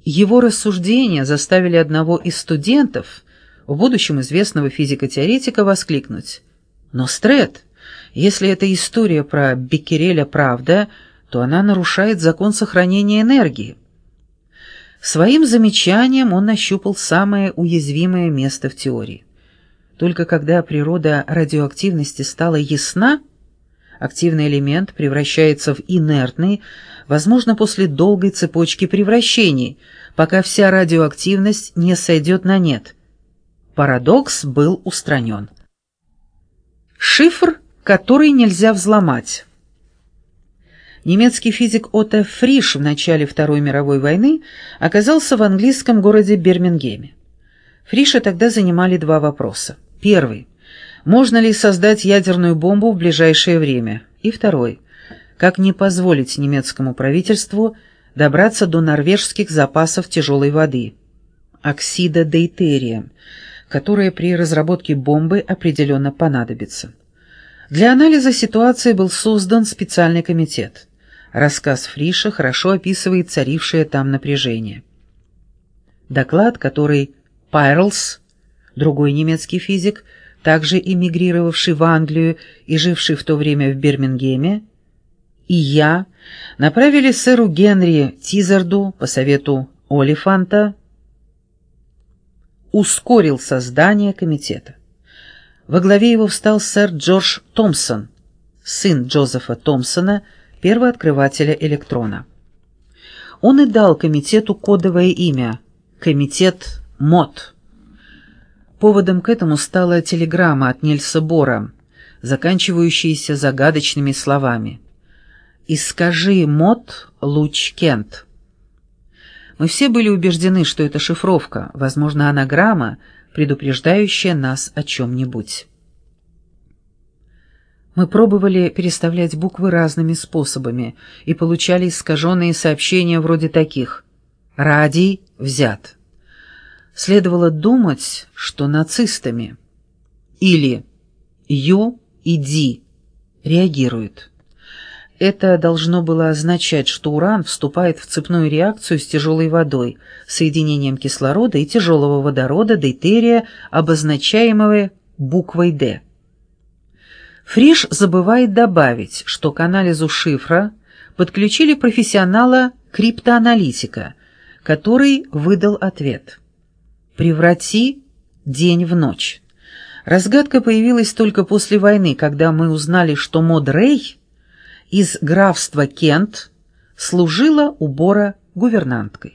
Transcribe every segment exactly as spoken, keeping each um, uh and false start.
Его рассуждения заставили одного из студентов, в будущем известного физико-теоретика, воскликнуть: «Но, Стрет, если эта история про Беккереля правда, то она нарушает закон сохранения энергии». Своим замечанием он нащупал самое уязвимое место в теории. Только когда природа радиоактивности стала ясна, активный элемент превращается в инертный, возможно, после долгой цепочки превращений, пока вся радиоактивность не сойдет на нет. Парадокс был устранен. Шифр, который нельзя взломать. Немецкий физик Отто Фриш в начале Второй мировой войны оказался в английском городе Бирмингеме. Фриша тогда занимали два вопроса. Первый: можно ли создать ядерную бомбу в ближайшее время? И второй: как не позволить немецкому правительству добраться до норвежских запасов тяжелой воды, оксида дейтерия, которая при разработке бомбы определенно понадобится. Для анализа ситуации был создан специальный комитет. Рассказ Фриша хорошо описывает царившее там напряжение. Доклад, который Пайрлс, другой немецкий физик, также эмигрировавший в Англию и живший в то время в Бирмингеме, и я направили сэру Генри Тизарду по совету Олифанта, ускорил создание комитета. Во главе его встал сэр Джордж Томпсон, сын Джозефа Томпсона, первооткрывателя электрона. Он и дал комитету кодовое имя – Комитет МОД. Поводом к этому стала телеграмма от Нильса Бора, заканчивающаяся загадочными словами: «Искажи МОД, луч Кент». Мы все были убеждены, что это шифровка, возможно, анаграмма, предупреждающая нас о чем-нибудь. Мы пробовали переставлять буквы разными способами и получали искаженные сообщения вроде таких: «Радий взят». Следовало думать, что нацистами. Или «Ю» и «Ди» реагируют. Это должно было означать, что уран вступает в цепную реакцию с тяжелой водой, соединением кислорода и тяжелого водорода, дейтерия, обозначаемого буквой «Д». Фриш забывает добавить, что к анализу шифра подключили профессионала-криптоаналитика, который выдал ответ: «Преврати день в ночь». Разгадка появилась только после войны, когда мы узнали, что Мод Рэй из графства Кент служила у Бора гувернанткой.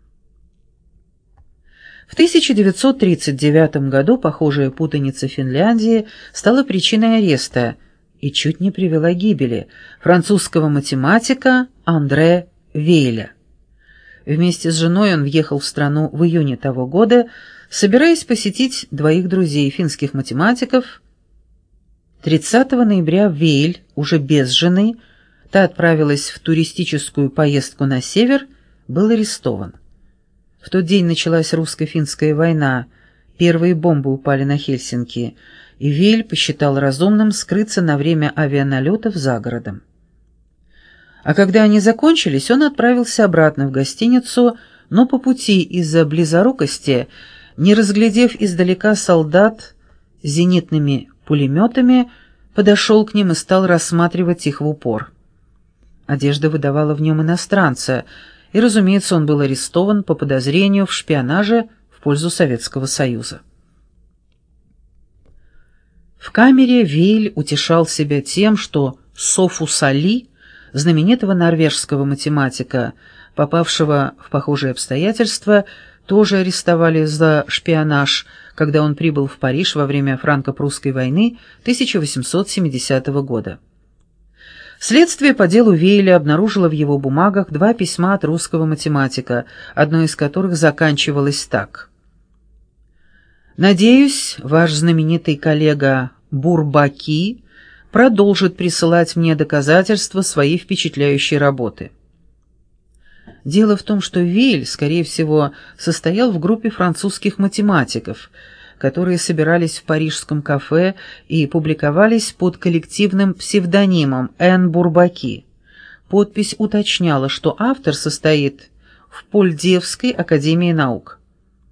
В тысяча девятьсот тридцать девятом году похожая путаница в Финляндии стала причиной ареста и чуть не привела к гибели французского математика Андре Вейля. Вместе с женой он въехал в страну в июне того года, собираясь посетить двоих друзей, финских математиков. тридцатого ноября Вейль, уже без жены, та отправилась в туристическую поездку на север, был арестован. В тот день началась русско-финская война, первые бомбы упали на Хельсинки, и Вейль посчитал разумным скрыться на время авианалетов за городом. А когда они закончились, он отправился обратно в гостиницу, но по пути из-за близорукости, не разглядев издалека солдат с зенитными пулеметами, подошел к ним и стал рассматривать их в упор. Одежда выдавала в нем иностранца, и, разумеется, он был арестован по подозрению в шпионаже в пользу Советского Союза. В камере Вейль утешал себя тем, что Софус Али, знаменитого норвежского математика, попавшего в похожие обстоятельства, тоже арестовали за шпионаж, когда он прибыл в Париж во время франко-прусской войны тысяча восемьсот семидесятого года. Следствие по делу Вейля обнаружило в его бумагах два письма от русского математика, одно из которых заканчивалось так: «Надеюсь, ваш знаменитый коллега Бурбаки продолжит присылать мне доказательства своей впечатляющей работы». Дело в том, что Вейль, скорее всего, состоял в группе французских математиков, которые собирались в парижском кафе и публиковались под коллективным псевдонимом Н. Бурбаки. Подпись уточняла, что автор состоит в Польдевской академии наук.